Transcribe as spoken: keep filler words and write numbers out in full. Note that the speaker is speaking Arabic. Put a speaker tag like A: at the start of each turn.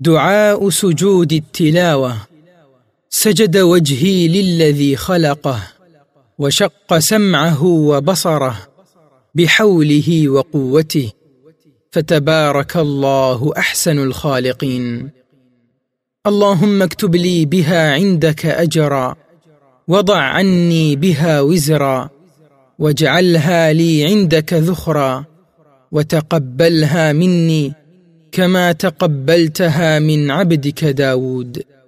A: دعاء سجود التلاوة. سجد وجهي للذي خلقه وشق سمعه وبصره بحوله وقوته، فتبارك الله أحسن الخالقين. اللهم اكتب لي بها عندك أجرا، وضع عني بها وزرا، واجعلها لي عندك ذخرا، وتقبلها مني كما تقبلتها من عبدك داود.